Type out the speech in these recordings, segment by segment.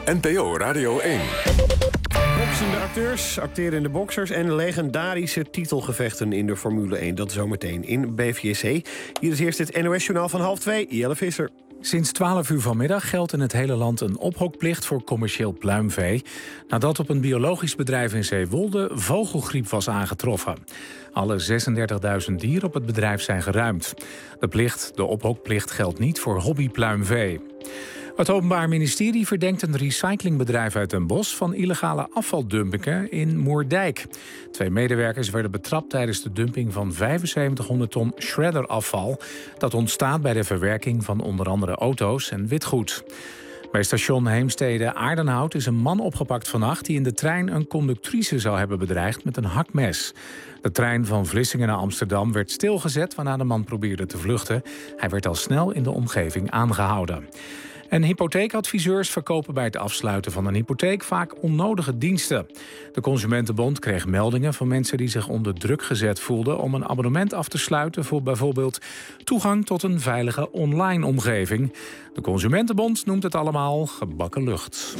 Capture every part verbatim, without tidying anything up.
N P O Radio één. Boksende acteurs, acterende boksers en legendarische titelgevechten in de Formule één. Dat zometeen in B V S C. Hier is eerst het N O S-journaal van half twee. Jelle Visser. Sinds twaalf uur vanmiddag geldt in het hele land een ophokplicht voor commercieel pluimvee, nadat op een biologisch bedrijf in Zeewolde vogelgriep was aangetroffen. Alle zesendertigduizend dieren op het bedrijf zijn geruimd. De plicht, de ophokplicht, geldt niet voor hobbypluimvee. Het Openbaar Ministerie verdenkt een recyclingbedrijf uit Den Bosch van illegale afvaldumpingen in Moerdijk. Twee medewerkers werden betrapt tijdens de dumping van vijfenzeventighonderd ton shredderafval. Dat ontstaat bij de verwerking van onder andere auto's en witgoed. Bij station Heemstede-Aardenhout is een man opgepakt vannacht die in de trein een conductrice zou hebben bedreigd met een hakmes. De trein van Vlissingen naar Amsterdam werd stilgezet waarna de man probeerde te vluchten. Hij werd al snel in de omgeving aangehouden. En hypotheekadviseurs verkopen bij het afsluiten van een hypotheek vaak onnodige diensten. De Consumentenbond kreeg meldingen van mensen die zich onder druk gezet voelden om een abonnement af te sluiten voor bijvoorbeeld toegang tot een veilige online omgeving. De Consumentenbond noemt het allemaal gebakken lucht.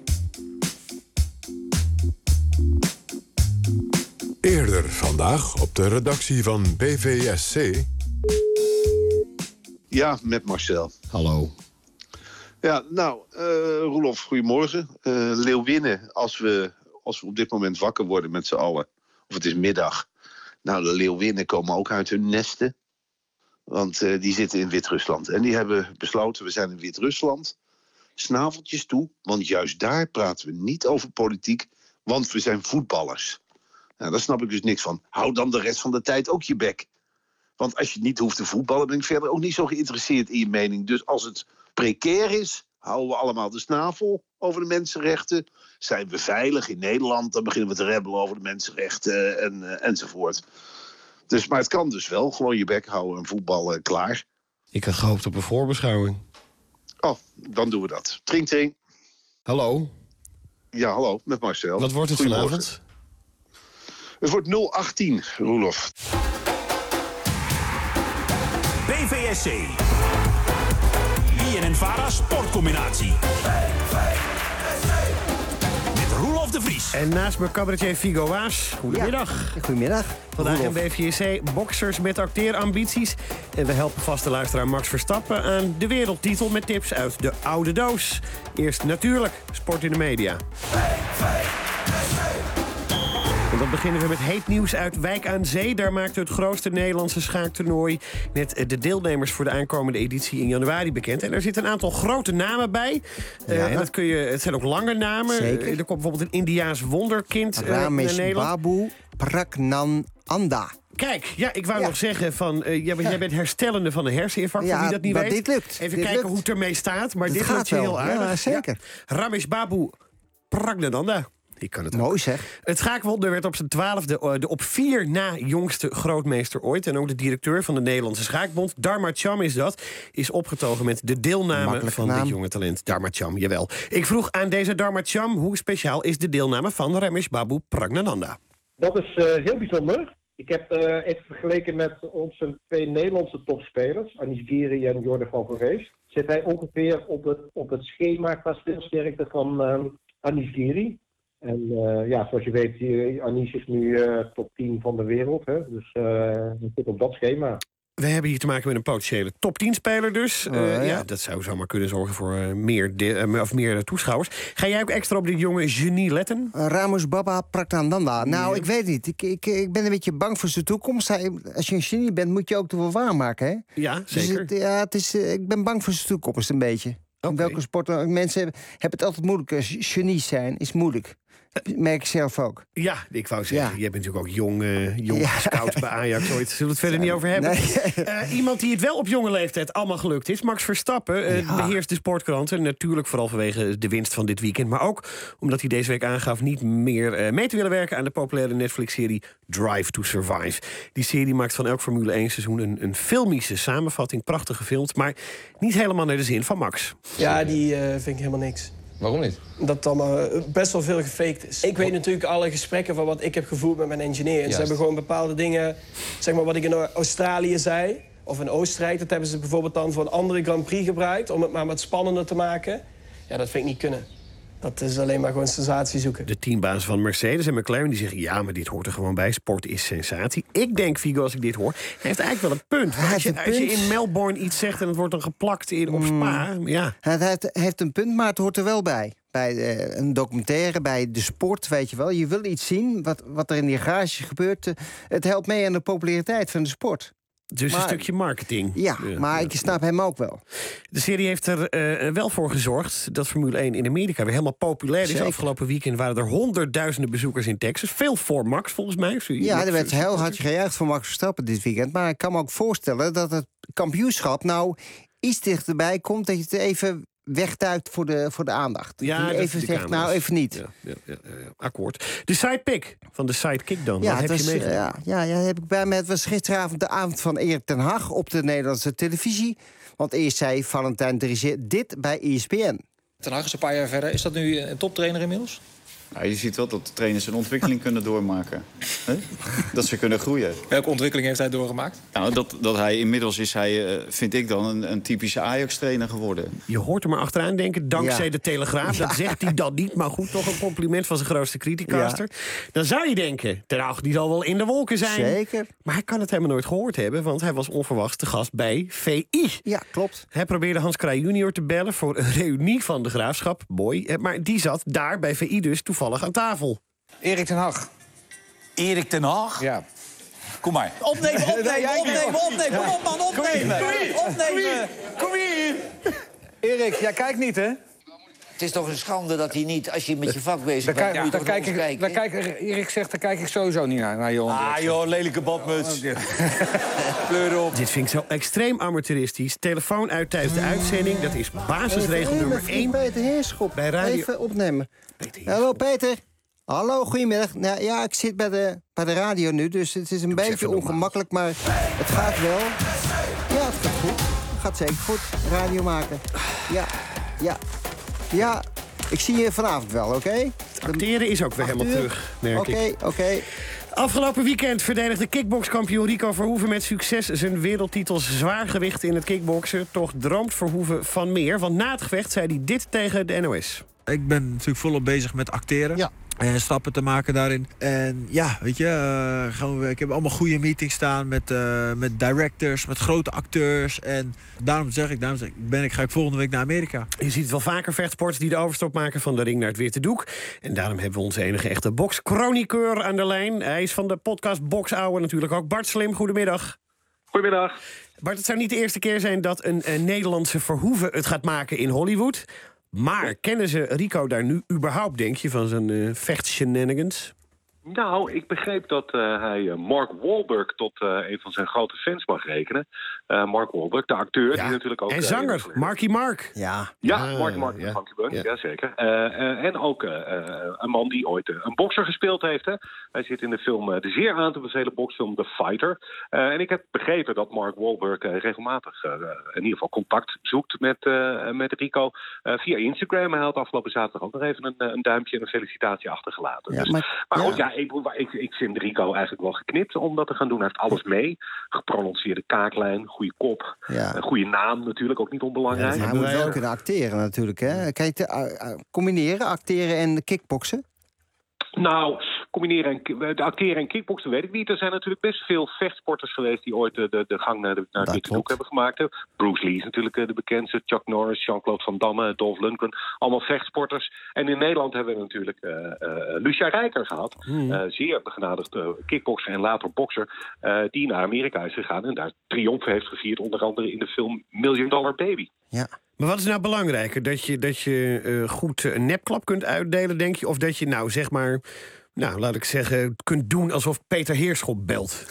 Eerder vandaag op de redactie van B V S C. Ja, met Marcel. Hallo. Ja, nou, uh, Roelof, goedemorgen. Uh, leeuwinnen, als we, als we op dit moment wakker worden met z'n allen, of het is middag. Nou, de leeuwinnen komen ook uit hun nesten. Want uh, die zitten in Wit-Rusland. En die hebben besloten, we zijn in Wit-Rusland. Snaveltjes toe, want juist daar praten we niet over politiek. Want we zijn voetballers. Nou, daar snap ik dus niks van. Hou dan de rest van de tijd ook je bek. Want als je niet hoeft te voetballen, ben ik verder ook niet zo geïnteresseerd in je mening. Dus als het precair is, houden we allemaal de snavel over de mensenrechten. Zijn we veilig in Nederland, dan beginnen we te rebellen over de mensenrechten en, uh, enzovoort. Dus, maar het kan dus wel, gewoon je bek houden en voetballen klaar. Ik had gehoopt op een voorbeschouwing. Oh, dan doen we dat. Trink, trink. Hallo. Ja, hallo, met Marcel. Wat wordt het vanavond? Het wordt nul achttien, Roelof. B V S C. I N N Vara sportcombinatie. Met Roelof de Vries. En naast me cabaretier Figo Waas. Goedemiddag. Ja, goedemiddag. Vandaag Roelof. in B V S C boksers met acteerambities. En we helpen vaste luisteraar Max Verstappen aan de wereldtitel met tips uit de oude doos. Eerst natuurlijk sport in de media. En dan beginnen we met heet nieuws uit Wijk aan Zee. Daar maakte het grootste Nederlandse schaaktoernooi net de deelnemers voor de aankomende editie in januari bekend. En er zitten een aantal grote namen bij. Ja. Uh, en dat kun je, het zijn ook lange namen. Zeker. Uh, er komt bijvoorbeeld een Indiaas wonderkind uh, naar Ramesh Nederland. Babu Pragnananda. Kijk, ja, ik wou Ja. nog zeggen van, uh, jij, bent, jij bent herstellende van een herseninfarct, Ja, voor wie dat niet maar weet. dit lukt. Even Dit kijken lukt. hoe het ermee staat, maar Het dit gaat lukt je wel. heel aardig. Ja, zeker. Ja. Ramesh Babu Pragnananda. Ik kan het ook. Mooi zeg. Het schaakwonder werd op zijn twaalfde uh, de op vier na jongste grootmeester ooit. En ook de directeur van de Nederlandse Schaakbond, Dharma Cham is dat, is opgetogen met de deelname Makkelijke van naam. dit jonge talent. Dharma Cham, jawel. Ik vroeg aan deze Dharma Cham, hoe speciaal is de deelname van Ramesh Babu Pragnananda? Dat is uh, heel bijzonder. Ik heb uh, even vergeleken met onze twee Nederlandse topspelers, Anish Giri en Jordan van Verrees. Zit hij ongeveer op het, op het schema qua speelsterkte van uh, Anish Giri. En uh, ja, zoals je weet, uh, Anish is nu uh, top tien van de wereld. Hè? Dus uh, hij zit op dat schema. We hebben hier te maken met een potentiële top tien speler dus. Uh, Oh, ja. ja. dat zou zomaar kunnen zorgen voor uh, meer, de, uh, of meer toeschouwers. Ga jij ook extra op dit jonge genie letten? Uh, Ramesh Baba Pragnananda. Nou, Ja. ik weet niet. Ik, ik, ik ben een beetje bang voor zijn toekomst. Hij, als je een genie bent, moet je ook toch wel waarmaken, hè? Ja, Dus zeker. het, ja, het is, uh, ik ben bang voor zijn toekomst een beetje. Oké. In welke sport dan- mensen hebben, hebben het altijd moeilijk. Als genies zijn is moeilijk. Merk ik zelf ook. Ja, ik wou zeggen, Ja. jij bent natuurlijk ook jong, uh, jong Ja. scout bij Ajax ooit. Zullen we het verder niet over hebben? Nee. Uh, iemand die het wel op jonge leeftijd allemaal gelukt is, Max Verstappen, uh, Ja. beheerst de sportkranten. Natuurlijk vooral vanwege de winst van dit weekend. Maar ook omdat hij deze week aangaf niet meer uh, mee te willen werken aan de populaire Netflix-serie Drive to Survive. Die serie maakt van elk Formule één seizoen een, een filmische samenvatting. Prachtig gefilmd, maar niet helemaal naar de zin van Max. Ja, die uh, vind ik helemaal niks. Waarom niet? Dat het allemaal best wel veel gefaked is. Ik weet natuurlijk alle gesprekken van wat ik heb gevoerd met mijn engineer. En Juist. ze hebben gewoon bepaalde dingen, zeg maar wat ik in Australië zei, of in Oostenrijk, dat hebben ze bijvoorbeeld dan voor een andere Grand Prix gebruikt, om het maar wat spannender te maken. Ja, dat vind ik niet kunnen. Dat is alleen maar gewoon sensatie zoeken. De teambaas van Mercedes en McLaren die zeggen... ja, maar dit hoort er gewoon bij. Sport is sensatie. Ik denk, Figo, als ik dit hoor... hij heeft eigenlijk wel een punt. Hij Als je, heeft een als je punt. in Melbourne iets zegt... en het wordt dan geplakt in op Spa... ja. Hij heeft, heeft een punt, maar het hoort er wel bij. Bij uh, een documentaire, bij de sport, weet je wel. Je wil iets zien, wat, wat er in die garage gebeurt. Uh, het helpt mee aan de populariteit van de sport. Dus maar, een stukje marketing. Ja, ja maar ja, ik snap ja. hem ook wel. De serie heeft er uh, wel voor gezorgd dat Formule één in Amerika weer helemaal populair is. Zeker. Afgelopen weekend waren er honderdduizenden bezoekers in Texas. Veel voor Max, volgens mij. Ja, er werd heel hard gejuicht voor Max Verstappen dit weekend. Maar ik kan me ook voorstellen dat het kampioenschap nou iets dichterbij komt... dat je het even wegduikt voor de, voor de aandacht. Ja, dat je even zegt, nou even niet. Ja, ja, ja, ja, akkoord. De sidepick van de sidekick dan. Ja, Wat heb was, je meegemaakt? Ja, ja, ja, heb ik bij me. Het was gisteravond de avond van Erik ten Hag op de Nederlandse televisie. Want eerst zei Valentijn Driessen dit bij E S P N. Ten Hag is een paar jaar verder. Is dat nu een toptrainer inmiddels? Nou, je ziet wel dat de trainers een ontwikkeling kunnen doormaken. He? Dat ze kunnen groeien. Welke ontwikkeling heeft hij doorgemaakt? Nou, dat, dat hij inmiddels is hij, vind ik dan, een, een typische Ajax-trainer geworden. Je hoort er maar achteraan denken, dankzij Ja. de Telegraaf. Dat zegt hij dan niet, maar goed, toch een compliment van zijn grootste criticaster. Ja. Dan zou je denken, Ten Hag die zal wel in de wolken zijn. Zeker. Maar hij kan het helemaal nooit gehoord hebben, want hij was onverwachts te gast bij V I. Ja, klopt. Hij probeerde Hans Kraaij junior te bellen voor een reunie van de Graafschap. Mooi. Maar die zat daar bij V I dus toevallig aan tafel. Erik ten Hag. Erik ten Hag? Ja. Kom maar. Opnemen, opnemen, opnemen, opnemen. Kom op, man, opnemen. Opnemen. Kom hier. Erik, jij kijkt niet, hè? Het is toch een schande dat hij niet, als je met je vak bezig bent... Daar, ja, daar kijk ik, daar kijk, Erik zegt, daar kijk ik sowieso niet naar, naar Johan. Ah, joh, lelijke badmuts. Kleur op. Dit vind ik zo extreem amateuristisch. Telefoon uit tijdens de uitzending. Dat is basisregel nummer één. Peter Heerschop. Bij radio... Even opnemen. Peter Hallo Peter. Hallo, goedemiddag. Nou, ja, ik zit bij de, bij de radio nu, dus het is een Doe beetje ongemakkelijk, maar het gaat wel. Ja, het gaat goed. Het gaat zeker goed. Radio maken. Ja, ja. Ja, ik zie je vanavond wel, oké? Okay? Acteren is ook weer helemaal uur. terug, merk Oké, ik. oké. Okay. Afgelopen weekend verdedigde kickbokskampioen Rico Verhoeven met succes zijn wereldtitel zwaargewicht in het kickboksen. Toch droomt Verhoeven van meer, want na het gevecht zei hij dit tegen de N O S. Ik ben natuurlijk volop bezig met acteren. Ja. En stappen te maken daarin. En ja, weet je, uh, gewoon, ik heb allemaal goede meetings staan met, uh, met directors, met grote acteurs. En daarom zeg ik, daarom zeg ik, ben ik, ga ik volgende week naar Amerika. Je ziet wel vaker vechtsports die de overstap maken van de ring naar het witte doek. En daarom hebben we onze enige echte bokschroniqueur aan de lijn. Hij is van de podcast Boksouwe natuurlijk ook. Bart Slim, goedemiddag. Goedemiddag. Bart, het zou niet de eerste keer zijn dat een, een Nederlandse Verhoeven het gaat maken in Hollywood. Maar kennen ze Rico daar nu überhaupt, denk je, van zijn uh, vechtshenanigans? Nou, ik begreep dat uh, hij uh, Mark Wahlberg tot uh, een van zijn grote fans mag rekenen. Uh, Mark Wahlberg, de acteur, ja. die natuurlijk ook... En uh, zanger, Marky Mark. Ja, ja ah, Marky Mark, ja. Funky Buck, ja. ja zeker. Uh, uh, en ook uh, uh, een man die ooit uh, een bokser gespeeld heeft. Hè. Hij zit in de film, uh, de zeer aan te bevelen boksfilm The Fighter. Uh, en ik heb begrepen dat Mark Wahlberg uh, regelmatig uh, in ieder geval contact zoekt met, uh, met Rico uh, via Instagram. Hij had afgelopen zaterdag ook nog even een, een duimpje en een felicitatie achtergelaten. Ja, dus, maar, maar ja. goed, ja, ik, ik, ik vind Rico eigenlijk wel geknipt om dat te gaan doen. Hij heeft alles mee. Geprononceerde kaaklijn, goede kop, Ja. een goede naam natuurlijk, ook niet onbelangrijk. Ja, hij moet wel kunnen acteren natuurlijk, hè? Kan je te, uh, uh, combineren, acteren en kickboksen? Nou, combineren en de acteren en kickboksen weet ik niet. Er zijn natuurlijk best veel vechtsporters geweest die ooit de, de, de gang naar, de, naar het witte doek hebben gemaakt. Hè. Bruce Lee is natuurlijk de bekendste, Chuck Norris, Jean-Claude Van Damme, Dolph Lundgren. Allemaal vechtsporters. En in Nederland hebben we natuurlijk uh, uh, Lucia Rijker gehad. Mm. Uh, zeer begenadigd uh, kickbokser en later bokser. Uh, die naar Amerika is gegaan en daar triomfen heeft gevierd. Onder andere in de film Million Dollar Baby. Ja. Maar wat is nou belangrijker? Dat je, dat je uh, goed een nepklap kunt uitdelen, denk je? Of dat je nou, zeg maar, nou, laat ik zeggen, kunt doen alsof Peter Heerschop belt?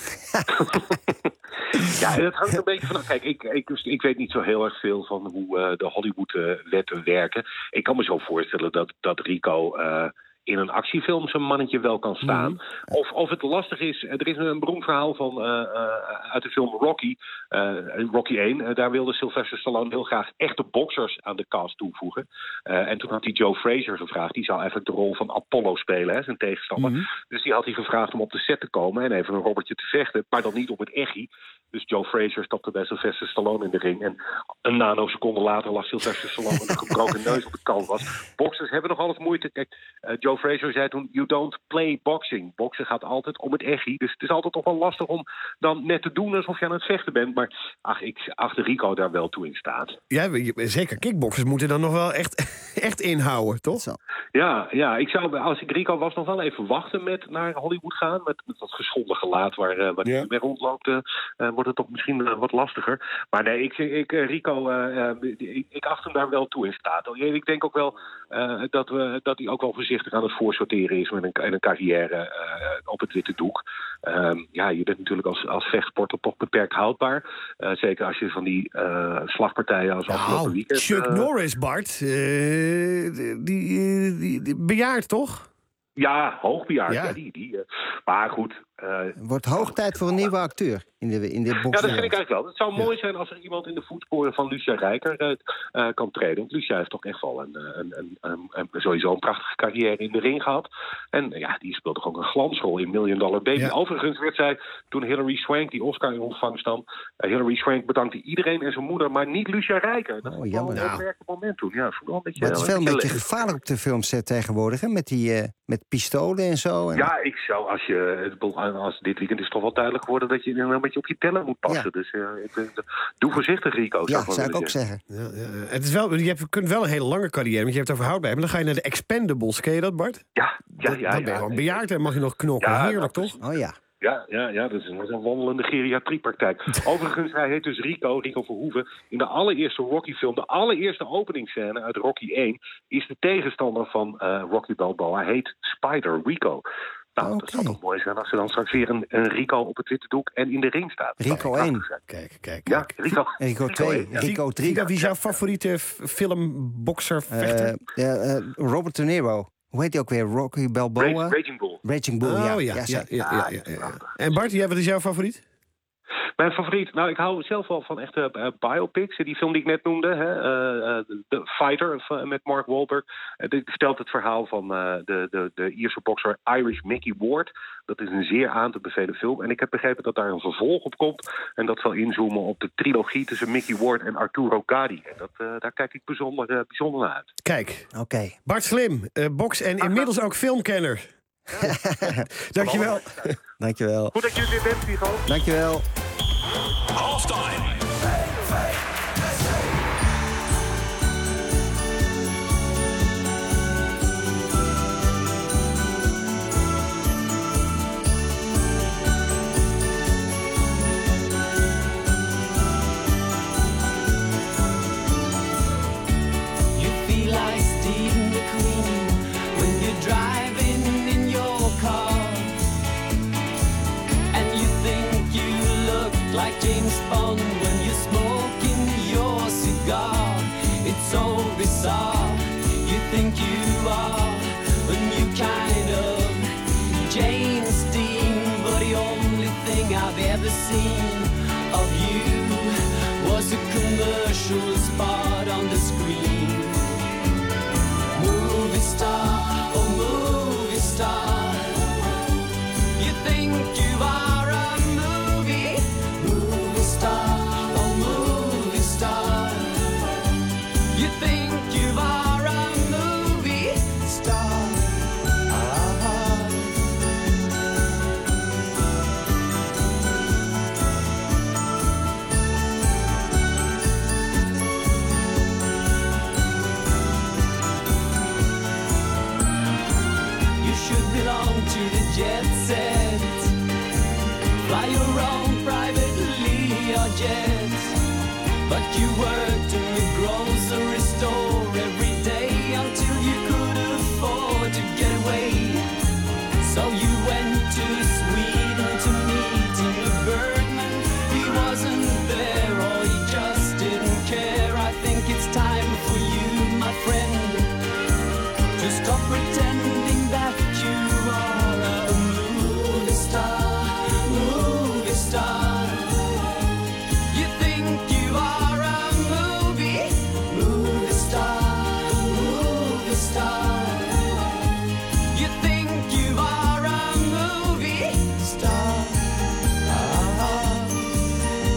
Ja, dat hangt een beetje van. Kijk, ik, ik, ik weet niet zo heel erg veel van hoe uh, de Hollywood-wetten werken. Ik kan me zo voorstellen dat, dat Rico Uh, in een actiefilm zijn mannetje wel kan staan. Mm. Of, of het lastig is. Er is een beroemd verhaal van uh, uh, uit de film Rocky. Uh, Rocky één. Uh, daar wilde Sylvester Stallone heel graag echte boksers aan de cast toevoegen. Uh, en toen had hij Joe Frazier gevraagd. Die zou eigenlijk de rol van Apollo spelen, hè, zijn tegenstander. Mm. Dus die had hij gevraagd om op de set te komen en even een robbertje te vechten. Maar dan niet op het echi. Dus Joe Frazier stapte bij Sylvester Stallone in de ring. En een nanoseconde later lag Sylvester Stallone met een gebroken neus op de canvas. Boxers hebben nog altijd moeite. Kijk, uh, Joe Frazier zei toen, you don't play boxing. Boksen gaat altijd om het echi. Dus het is altijd toch wel lastig om dan net te doen alsof je aan het vechten bent. Maar ach, ik achter Rico daar wel toe in staat. Ja, zeker. Kickboxers moeten dan nog wel echt, echt inhouden, toch? Zo. Ja, ja, ik zou als ik Rico was nog wel even wachten met naar Hollywood gaan. Met, met dat geschonden gelaat waar, uh, waar hij mee rondloopt. Uh, uh, wordt het toch misschien uh, wat lastiger. Maar nee, ik, ik, uh, Rico, uh, uh, ik, ik acht hem daar wel toe in staat. Ik denk ook wel uh, dat, we, dat hij ook wel voorzichtig aan het voorsorteren is met een, een carrière uh, op het witte doek. Uh, ja, je bent natuurlijk als, als vechtsporter toch beperkt houdbaar. Uh, zeker als je van die uh, slagpartijen als nou, afgelopen weekend... Chuck uh, Norris, Bart, uh, die, die, die, die bejaard toch? Ja, hoogbejaard. Ja. Ja, die, die, uh, maar goed... Uh, wordt hoog tijd voor een nieuwe acteur in de, in de box. Ja, dat vind ik eigenlijk wel. Het zou mooi zijn als er iemand in de voetsporen van Lucia Rijker uh, uh, kan treden. Want Lucia heeft toch echt wel een, een, een, een, een, sowieso een prachtige carrière in de ring gehad. En uh, ja, die speelt toch ook een glansrol in Million Dollar Baby. Ja. Overigens werd zij, toen Hilary Swank die Oscar in ontvangst nam... Uh, Hilary Swank bedankte iedereen en zijn moeder, maar niet Lucia Rijker. Dat oh, was wel een nou. opmerkelijk moment toen. Ja, wel een beetje, maar het is wel een beetje leuk. gevaarlijk op de filmset tegenwoordig, hè? Met, die, uh, met pistolen en zo. En... Ja, ik zou, als je, als dit weekend is toch wel duidelijk geworden dat je een beetje op je tellen moet passen. Ja. Dus uh, ik, uh, doe voorzichtig, Rico. Ja, zou, zou ik ook zeggen. zeggen. Ja, ja. Het is wel, je hebt, kunt wel een hele lange carrière, want je hebt het over houdbaar. Maar dan ga je naar de Expendables. Ken je dat, Bart? Ja, ja, ja. Dan ben je gewoon bejaard en mag je nog knokken. Ja, heerlijk, toch? Oh ja. Ja, ja, ja, dat is een, dat is een wandelende geriatriepraktijk. Overigens, hij heet dus Rico, Rico Verhoeven. In de allereerste Rocky-film, de allereerste openingsscène uit Rocky één... is de tegenstander van uh, Rocky Balboa, heet Spider Rico. Nou, okay. Dat zou toch mooi zijn als er dan straks weer een, een Rico op het witte doek en in de ring staat. Rico één. Kijk, kijk, ja, Rico. Rico twee, ja. Rico drie. Wie is jouw favoriete filmbokser, vechter? Uh, uh, uh, Robert De Niro. Hoe heet hij ook weer? Rocky Balboa? Raging Bull. Raging Bull, oh, ja. Ja, ja, ja, ja, ja, ja, ja. En Bart, ja, wat is jouw favoriet? Mijn favoriet? Nou, ik hou zelf wel van echte uh, biopics. Die film die ik net noemde, hè, uh, uh, The Fighter uh, met Mark Wahlberg. Uh, die vertelt het verhaal van uh, de, de, de Ierse bokser Irish Mickey Ward. Dat is een zeer aan te bevelen film. En ik heb begrepen dat daar een vervolg op komt. En dat zal inzoomen op de trilogie tussen Mickey Ward en Arturo Gatti. En dat, uh, daar kijk ik bijzonder, uh, bijzonder naar uit. Kijk, okay. Bart Slim, uh, boks en inmiddels ook filmkenner. Ja. Dankjewel. Dankjewel. Goed dat je dit bent, Vigo. Dankjewel. Halftime. Like James Bond when you're smoking your cigar. It's so bizarre. You think you are a new kind of James Dean, but the only thing I've ever seen of you was a commercial spot on the screen. Movie star, oh movie star. You think you are jet set, fly your own privately or jet, but you worked in the grocery store every day until you could afford to get away. So you went to Sweden to meet Ingmar Bergman. He wasn't there or he just didn't care. I think it's time for you, my friend, to stop pretending that you are star. You think you are a movie, movie star, movie star. You think you are a movie star.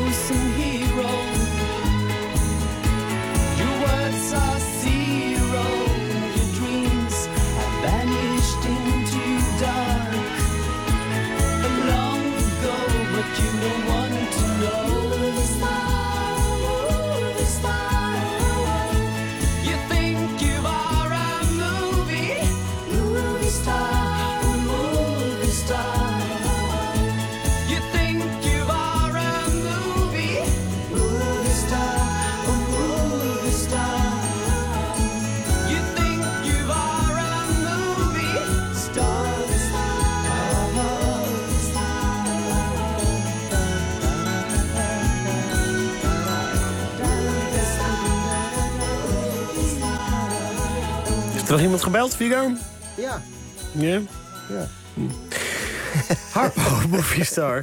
unsung hero. Your words are zero. Your dreams have vanished into dark long ago, but you don't want to know. Movie star, movie star. You think you are a movie, movie star, movie star. You think you are a movie, movie star, movie star. You think you are a movie star, Is er nog iemand gebeld, Vigo? Ja. Ja? Ja. Hm. Harpo, Movie Star.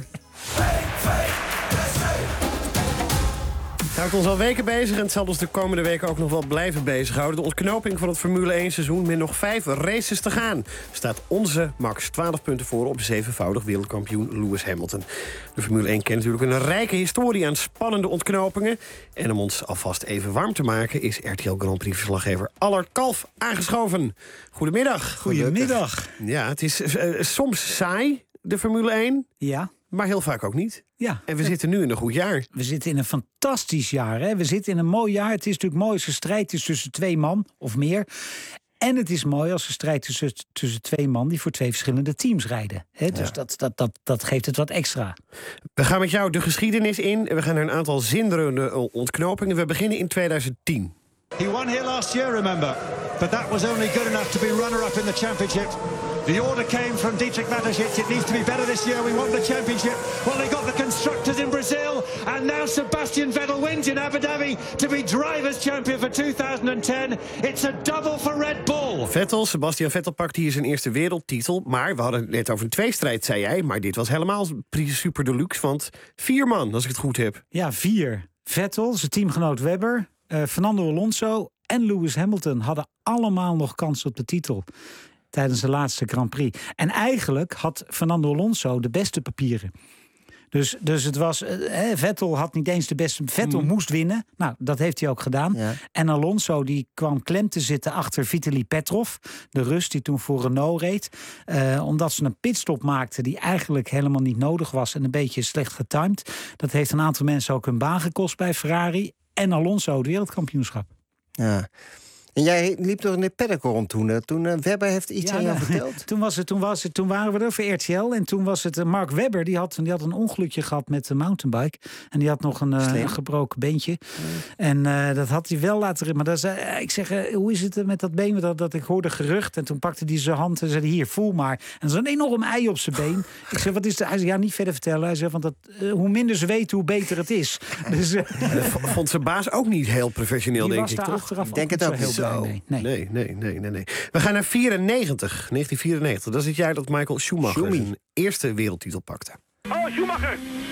Het houdt ons al weken bezig en het zal ons de komende weken ook nog wel blijven bezighouden. De ontknoping van het Formule één seizoen met nog vijf races te gaan. Staat onze Max twaalf punten voor op zevenvoudig wereldkampioen Lewis Hamilton. De Formule één kent natuurlijk een rijke historie aan spannende ontknopingen. En om ons alvast even warm te maken is R T L Grand Prix-verslaggever Allard Kalf aangeschoven. Goedemiddag. Goedemiddag. Ja, het is uh, soms saai, de Formule één. Ja. Maar heel vaak ook niet. Ja. En we zitten nu in een goed jaar. We zitten in een fantastisch jaar. Hè? We zitten in een mooi jaar. Het is natuurlijk mooi als er strijd is tussen twee man of meer. En het is mooi als er strijd is tussen, tussen twee man die voor twee verschillende teams rijden. Hè? Dus ja. dat, dat, dat, dat geeft het wat extra. We gaan met jou de geschiedenis in. We gaan naar een aantal zinderende ontknopingen. We beginnen in tweeduizend tien. He won here last year, remember. But that was only good enough to be runner-up in the championship. The order came from Dietrich Mateschitz. It needs to be better this year. We want the championship. Well, they got the constructors in Brazil. And now Sebastian Vettel wins in Abu Dhabi to be drivers champion for two thousand ten. It's a double for Red Bull. Vettel, Sebastian Vettel pakt hier zijn eerste wereldtitel. Maar we hadden het net over een tweestrijd, zei jij. Maar dit was helemaal super deluxe. Want vier man, als ik het goed heb. Ja, vier. Vettel, zijn teamgenoot Webber, uh, Fernando Alonso en Lewis Hamilton hadden allemaal nog kans op de titel tijdens de laatste Grand Prix. En eigenlijk had Fernando Alonso de beste papieren. Dus, dus het was, eh, Vettel had niet eens de beste. Vettel mm. moest winnen. Nou, dat heeft hij ook gedaan. Ja. En Alonso die kwam klem te zitten achter Vitaly Petrov, de Rus die toen voor Renault reed. Uh, omdat ze een pitstop maakten die eigenlijk helemaal niet nodig was en een beetje slecht getimed. Dat heeft een aantal mensen ook hun baan gekost bij Ferrari. En Alonso het wereldkampioenschap. Ja. En jij liep toch in de paddock rond toen? Toen uh, Webber heeft iets ja, aan jou nou, verteld? Toen, was het, toen, was het, toen waren we er voor R T L. En toen was het uh, Mark Webber. Die had, die had een ongelukje gehad met de mountainbike. En die had nog een, uh, een gebroken beentje. Mm. En uh, dat had hij wel laten... Maar dat, uh, ik zeg, uh, hoe is het met dat been? Dat, dat ik hoorde gerucht. En toen pakte hij zijn hand en zei, hier, voel maar. En er was een enorm ei op zijn been. Ik zeg, wat is het? Hij zei, ja, niet verder vertellen. Hij zei, want dat, uh, hoe minder ze weten, hoe beter het is. Dus, uh, vond zijn baas ook niet heel professioneel, die denk was ik, daar toch? achteraf ik denk het ook heel zo. blij mee. Nee. Nee. Nee, nee, nee, nee. We gaan naar vierennegentig, negentien vierennegentig. Dat is het jaar dat Michael Schumacher Schumi. zijn eerste wereldtitel pakte. Oh, Schumacher!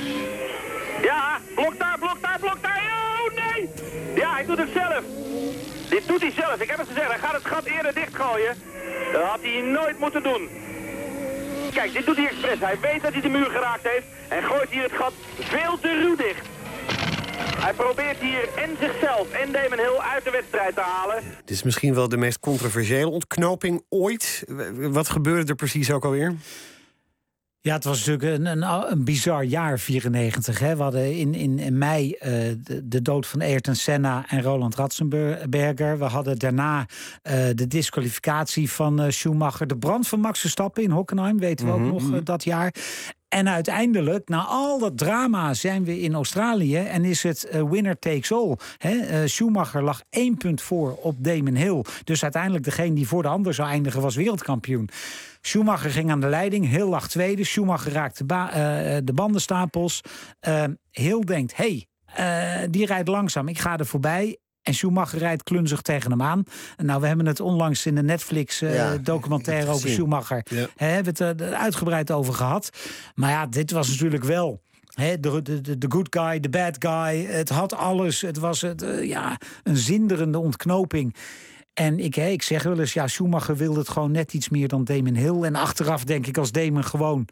Ja, blok daar, blok daar, blok daar! Oh, nee! Ja, hij doet het zelf. Dit doet hij zelf. Ik heb het gezegd, hij gaat het gat eerder dichtgooien. Dat had hij nooit moeten doen. Kijk, dit doet hij expres. Hij weet dat hij de muur geraakt heeft en gooit hier het gat veel te ruw dicht. Hij probeert hier en zichzelf en Damon Hill uit de wedstrijd te halen. Dit is misschien wel de meest controversiële ontknoping ooit. Wat gebeurde er precies ook alweer? Ja, het was natuurlijk een, een, een bizar jaar, vierennegentig. Hè. We hadden in, in, in mei uh, de, de dood van Ayrton Senna en Roland Ratzenberger. We hadden daarna uh, de disqualificatie van uh, Schumacher. De brand van Max Verstappen in Hockenheim, weten we mm-hmm. ook nog uh, dat jaar. En uiteindelijk, na al dat drama, zijn we in Australië en is het uh, winner takes all. He, uh, Schumacher lag één punt voor op Damon Hill. Dus uiteindelijk degene die voor de ander zou eindigen was wereldkampioen. Schumacher ging aan de leiding, Hill lag tweede. Schumacher raakte ba- uh, de bandenstapels. Uh, Hill denkt, hé, hey, uh, die rijdt langzaam, ik ga er voorbij. En Schumacher rijdt klunzig tegen hem aan. Nou, we hebben het onlangs in de Netflix-documentaire uh, ja, over Schumacher. Ja. He, hebben we het er uitgebreid over gehad. Maar ja, dit was natuurlijk wel He, de, de, de good guy, de bad guy. Het had alles. Het was het, uh, ja, een zinderende ontknoping. En ik, he, ik zeg wel eens, ja, Schumacher wilde het gewoon net iets meer dan Damon Hill. En achteraf denk ik, als Damon gewoon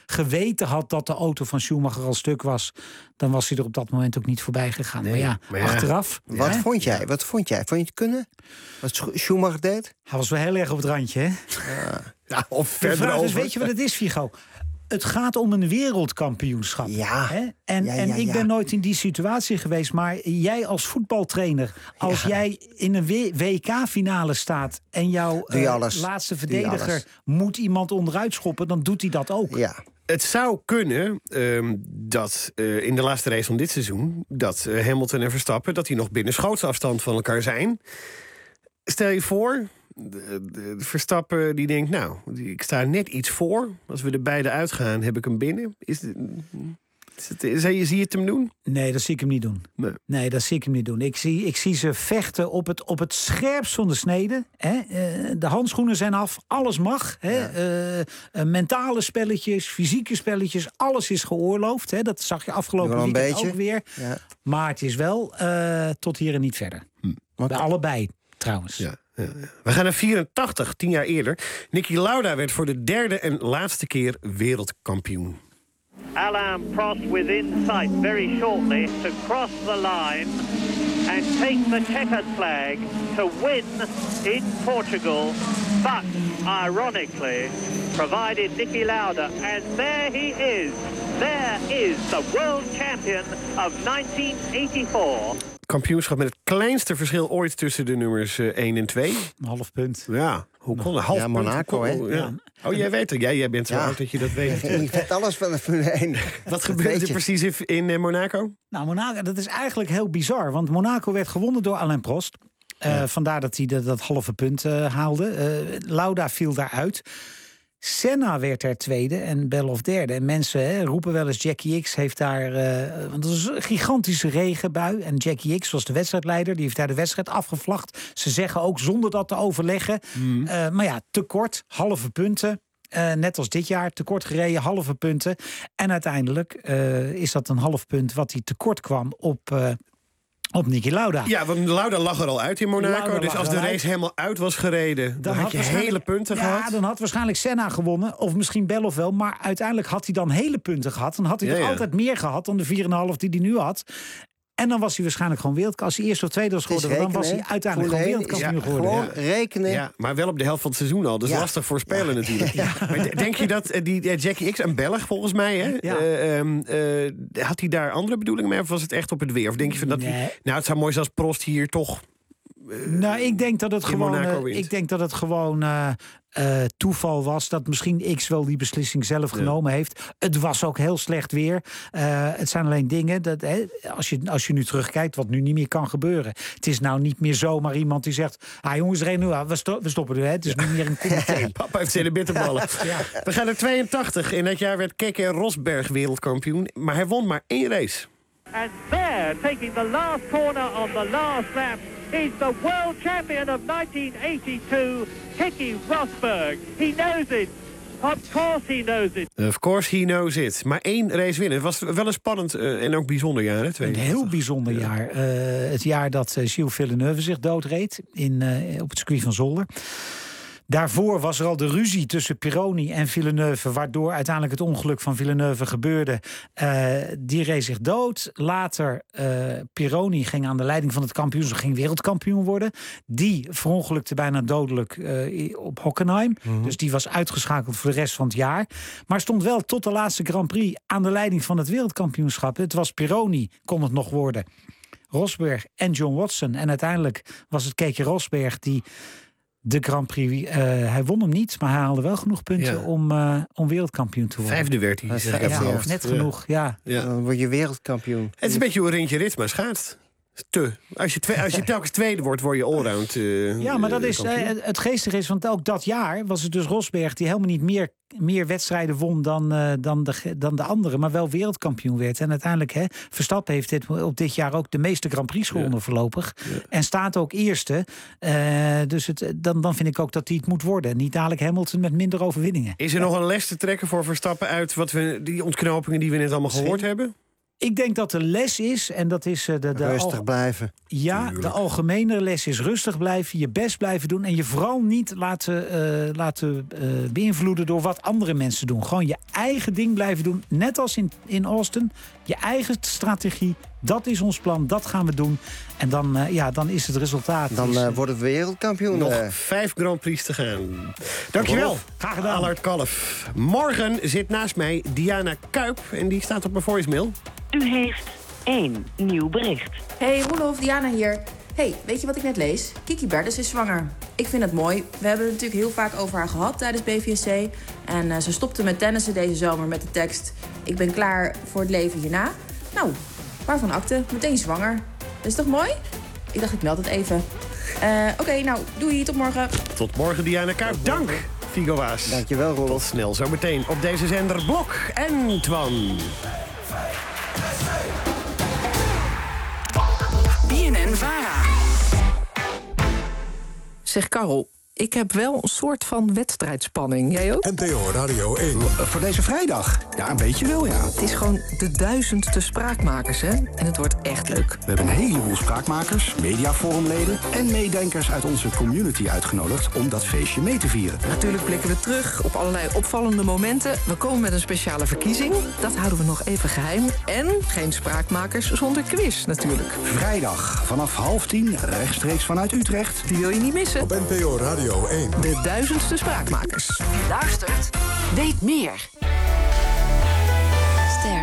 geweten had dat de auto van Schumacher al stuk was, dan was hij er op dat moment ook niet voorbij gegaan. Nee, maar, ja, maar ja, achteraf. Wat hè? vond jij? Wat vond jij? Vond je het kunnen? Wat Schumacher deed? Hij was wel heel erg op het randje, hè? Ja, ja of de verder vraag is, over. weet je wat het is, Figo? Het gaat om een wereldkampioenschap. Ja. Hè? En, ja, ja, en ik ja. ben nooit in die situatie geweest. Maar jij als voetbaltrainer, als Ja. jij in een W K-finale staat en jouw Doe je uh, alles. laatste Doe je verdediger alles. moet iemand onderuit schoppen, dan doet hij dat ook. Ja. Het zou kunnen um, dat uh, in de laatste race van dit seizoen, dat uh, Hamilton en Verstappen, dat die nog binnen schootsafstand van elkaar zijn. Stel je voor, de, de, de Verstappen die denkt, nou, ik sta net iets voor. Als we er beide uitgaan, heb ik hem binnen. Is het, is het, is het, zie je het hem doen? Nee, dat zie ik hem niet doen. Nee, nee dat zie ik hem niet doen. Ik zie, ik zie ze vechten op het, op het scherpst van de snede. Hè? Uh, de handschoenen zijn af, alles mag. Hè? Ja. Uh, uh, mentale spelletjes, fysieke spelletjes, alles is geoorloofd. Hè? Dat zag je afgelopen wel een weekend beetje. ook weer. Ja. Maar het is wel uh, tot hier en niet verder. Hm. Bij allebei, trouwens. Ja. Ja, ja. We gaan naar vierentachtig, tien jaar eerder. Niki Lauda werd voor de derde en laatste keer wereldkampioen. Alain Prost within sight very shortly to cross the line and take the checkered flag to win in Portugal. But, ironically, provided Niki Lauda, and there he is. There is the world champion of negentien eenennegentig. Kampioenschap met het kleinste verschil ooit tussen de nummers uh, één en twee. Een half punt. Ja, hoe kon een half ja, punt? Monaco, hè? Ja. Ja. Oh, jij weet het. Jij, jij bent zo ja. oud dat je dat weet. Je weet alles van de Formule één. Wat gebeurde er precies in, in uh, Monaco? Nou, Monaco, dat is eigenlijk heel bizar. Want Monaco werd gewonnen door Alain Prost. Uh, ja. Vandaar dat hij de, dat halve punt uh, haalde. Uh, Lauda viel daaruit. Senna werd er tweede en Bellof derde. En mensen hè, roepen wel eens Jackie X heeft daar... Uh, want dat is een gigantische regenbui. En Jackie X was de wedstrijdleider. Die heeft daar de wedstrijd afgevlacht. Ze zeggen ook zonder dat te overleggen. Mm. Uh, maar ja, tekort, halve punten. Uh, net als dit jaar, tekort gereden, halve punten. En uiteindelijk uh, is dat een half punt wat hij tekort kwam op... Uh, Op Niki Lauda. Ja, want Lauda lag er al uit in Monaco. Lauda dus als de race uit. helemaal uit was gereden, dan, dan had je hele punten ja, gehad. Ja, dan had waarscheinlijk Senna gewonnen. Of misschien Bellof wel. Maar uiteindelijk had hij dan hele punten gehad. Dan had hij ja, toch ja. altijd meer gehad dan de vier komma vijf die hij nu had. En dan was hij waarschijnlijk gewoon wereldkampioen. Als hij eerst of tweede was geworden, dan was hij uiteindelijk gewoon wereldkampioen ja, geworden. Gewoon ja. rekenen. Ja, maar wel op de helft van het seizoen al. Dus ja. lastig voorspellen ja. natuurlijk. Ja. Maar denk je dat uh, die uh, Jackie X, een Belg volgens mij, hè, ja. uh, um, uh, had hij daar andere bedoelingen mee? Of was het echt op het weer? Of denk je van dat nee. hij, nou, het zou mooi zijn als Prost hier toch... Uh, nou, ik denk dat het gewoon... Uh, ik denk dat het gewoon... Uh, Uh, toeval was dat misschien X wel die beslissing zelf ja. genomen heeft. Het was ook heel slecht weer. Uh, het zijn alleen dingen dat hè, als, je, als je nu terugkijkt, wat nu niet meer kan gebeuren. Het is nou niet meer zomaar iemand die zegt: ah jongens, nu, we, sto we stoppen nu. Hè. Het is ja. niet meer een comité. Papa heeft zin in bitterballen. Ja. We gaan naar tweeëntachtig. In dat jaar werd Keke Rosberg wereldkampioen, maar hij won maar één race. And there, taking the last corner on the last lap, is the world champion of negentien eenennegentig, Keke Rosberg. He knows it. Of course he knows it. Of course he knows it. Maar één race winnen. Het was wel een spannend uh, en ook bijzonder jaar. Hè, een heel bijzonder ja. jaar. Uh, het jaar dat uh, Gilles Villeneuve zich doodreed in, uh, op het circuit van Zolder. Daarvoor was er al de ruzie tussen Pironi en Villeneuve, waardoor uiteindelijk het ongeluk van Villeneuve gebeurde. Uh, die reed zich dood. Later, uh, Pironi ging aan de leiding van het kampioenschap, ging wereldkampioen worden. Die verongelukte bijna dodelijk uh, op Hockenheim. Mm-hmm. Dus die was uitgeschakeld voor de rest van het jaar. Maar stond wel tot de laatste Grand Prix aan de leiding van het wereldkampioenschap. Het was Pironi, kon het nog worden. Rosberg en John Watson. En uiteindelijk was het Keke Rosberg die... de Grand Prix, uh, hij won hem niet, maar hij haalde wel genoeg punten ja. om, uh, om wereldkampioen te worden. Vijfde werd hij. Ja, ja, ja, net genoeg, ja. ja. Dan word je wereldkampioen. Het is een beetje hoe een Rintje Ritsma schaatst. Te. Als je, twe- als je telkens tweede wordt, word je allround. Uh, ja, maar dat is, uh, het geestige is, want ook dat jaar was het dus Rosberg die helemaal niet meer, meer wedstrijden won dan, uh, dan, de, dan de anderen, maar wel wereldkampioen werd. En uiteindelijk, hè, Verstappen heeft dit, op dit jaar ook de meeste Grand Prix gewonnen ja. voorlopig. Ja. En staat ook eerste. Uh, dus het, dan, dan vind ik ook dat hij het moet worden. Niet dadelijk Hamilton met minder overwinningen. Is er nog een les te trekken voor Verstappen uit wat we, die ontknopingen die we net allemaal gehoord hebben? Ik denk dat de les is, en dat is... Uh, de, de rustig al... blijven. Ja, Tuurlijk. De algemene les is rustig blijven, je best blijven doen... en je vooral niet laten, uh, laten uh, beïnvloeden door wat andere mensen doen. Gewoon je eigen ding blijven doen, net als in, in Austin. Je eigen strategie, dat is ons plan, dat gaan we doen. En dan, uh, ja, dan is het resultaat... Dan is, uh, worden we wereldkampioen. Nog uh. vijf Grand Prix te gaan. Dankjewel. Graag gedaan. Allard Kalf. Morgen zit naast mij Diana Kuip en die staat op mijn voicemail. U heeft één nieuw bericht. Hey Roelof, Diana hier. Hey, weet je wat ik net lees? Kiki Bertens is zwanger. Ik vind het mooi. We hebben het natuurlijk heel vaak over haar gehad tijdens B V S C. En uh, ze stopte met tennissen deze zomer met de tekst... Ik ben klaar voor het leven hierna. Nou, waarvan akte? Meteen zwanger. Dat is toch mooi? Ik dacht, ik meld het even. Uh, Oké, okay, nou, doei, tot morgen. Tot morgen, Diana Kuip. Dank, Figo Waas. Dankjewel, Roelof. Tot snel, zometeen op deze zender Blok en Twan. B N N Vara. Zeg Karel, ik heb wel een soort van wedstrijdspanning. Jij ook? N P O Radio één. Uh, voor deze vrijdag? Ja, een beetje wel, ja. Het is gewoon de duizendste Spraakmakers, hè? En het wordt echt leuk. We hebben een heleboel spraakmakers, mediaforumleden en meedenkers uit onze community uitgenodigd om dat feestje mee te vieren. Natuurlijk blikken we terug op allerlei opvallende momenten. We komen met een speciale verkiezing. Dat houden we nog even geheim. En geen spraakmakers zonder quiz, natuurlijk. Vrijdag vanaf half tien, rechtstreeks vanuit Utrecht. Die wil je niet missen. Op N P O Radio één. De duizendste Spraakmakers. Luistert, weet meer. Ster.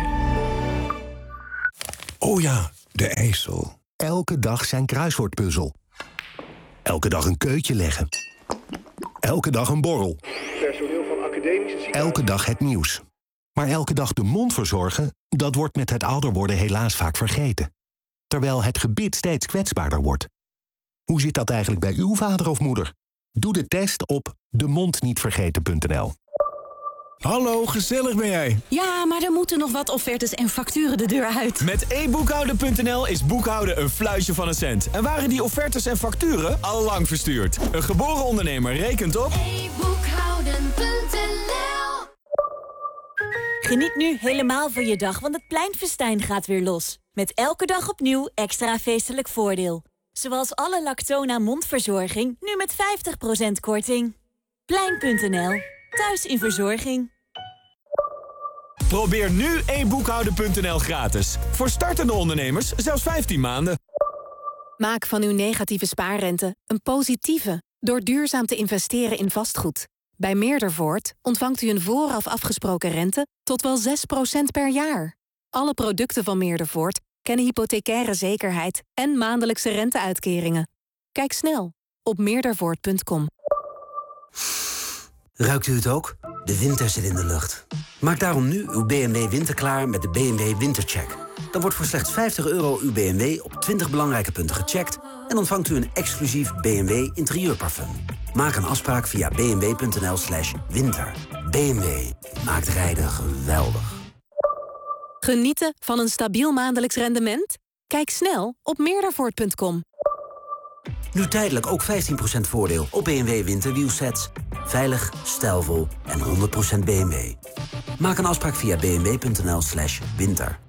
Oh ja, de IJssel. Elke dag zijn kruiswoordpuzzel. Elke dag een keutje leggen. Elke dag een borrel. Personeel van academische... Elke dag het nieuws. Maar elke dag de mond verzorgen, dat wordt met het ouder worden helaas vaak vergeten. Terwijl het gebit steeds kwetsbaarder wordt. Hoe zit dat eigenlijk bij uw vader of moeder? Doe de test op de mond niet vergeten punt n l. Hallo, gezellig ben jij? Ja, maar er moeten nog wat offertes en facturen de deur uit. Met e boekhouden punt n l is boekhouden een fluitje van een cent. En waren die offertes en facturen al lang verstuurd. Een geboren ondernemer rekent op... e boekhouden punt n l. Geniet nu helemaal van je dag, want het pleinfestijn gaat weer los. Met elke dag opnieuw extra feestelijk voordeel. Zoals alle Lactona mondverzorging, nu met vijftig procent korting. Plein punt n l. Thuis in verzorging. Probeer nu e boekhouden punt n l gratis. Voor startende ondernemers zelfs vijftien maanden. Maak van uw negatieve spaarrente een positieve... door duurzaam te investeren in vastgoed. Bij Meerdervoort ontvangt u een vooraf afgesproken rente... tot wel zes procent per jaar. Alle producten van Meerdervoort... kennen hypothecaire zekerheid en maandelijkse renteuitkeringen. Kijk snel op meerdervoort punt com. Ruikt u het ook? De winter zit in de lucht. Maak daarom nu uw B M W winter klaar met de B M W Wintercheck. Dan wordt voor slechts vijftig euro uw B M W op twintig belangrijke punten gecheckt... en ontvangt u een exclusief B M W interieurparfum. Maak een afspraak via b m w punt n l slash winter. B M W maakt rijden geweldig. Genieten van een stabiel maandelijks rendement? Kijk snel op meerdervoort punt com. Nu tijdelijk ook vijftien procent voordeel op B M W winterwielsets. Veilig, stijlvol en honderd procent B M W. Maak een afspraak via b m w punt n l slash winter.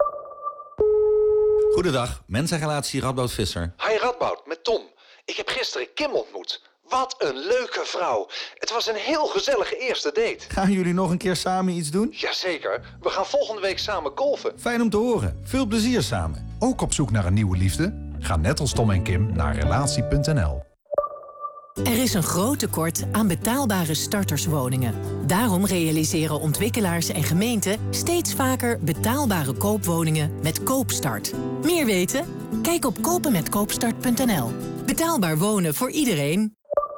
Goedendag, mensenrelatie Radboud Visser. Hi Radboud, met Tom. Ik heb gisteren Kim ontmoet. Wat een leuke vrouw. Het was een heel gezellige eerste date. Gaan jullie nog een keer samen iets doen? Jazeker. We gaan volgende week samen golfen. Fijn om te horen. Veel plezier samen. Ook op zoek naar een nieuwe liefde? Ga net als Tom en Kim naar relatie punt n l. Er is een groot tekort aan betaalbare starterswoningen. Daarom realiseren ontwikkelaars en gemeenten steeds vaker betaalbare koopwoningen met Koopstart. Meer weten? Kijk op kopen met koopstart punt n l. Betaalbaar wonen voor iedereen.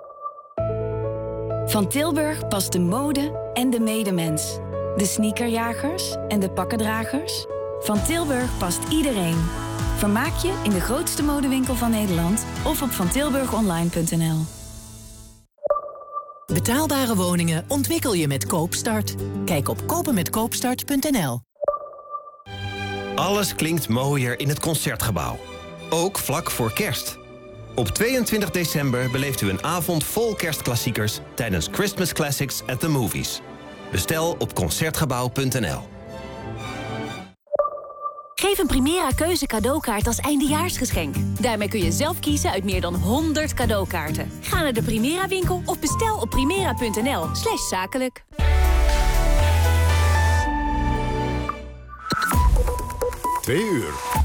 Van Tilburg past de mode en de medemens. De sneakerjagers en de pakkendragers. Van Tilburg past iedereen. Vermaak je in de grootste modewinkel van Nederland of op van tilburg online punt n l. Betaalbare woningen ontwikkel je met Koopstart. Kijk op kopen met koopstart punt n l. Alles klinkt mooier in het Concertgebouw. Ook vlak voor kerst. Op tweeëntwintig december beleeft u een avond vol kerstklassiekers tijdens Christmas Classics at the Movies. Bestel op concertgebouw punt n l. Geef een Primera Keuze cadeaukaart als eindejaarsgeschenk. Daarmee kun je zelf kiezen uit meer dan honderd cadeaukaarten. Ga naar de Primera winkel of bestel op primera.nl slash zakelijk. Twee uur.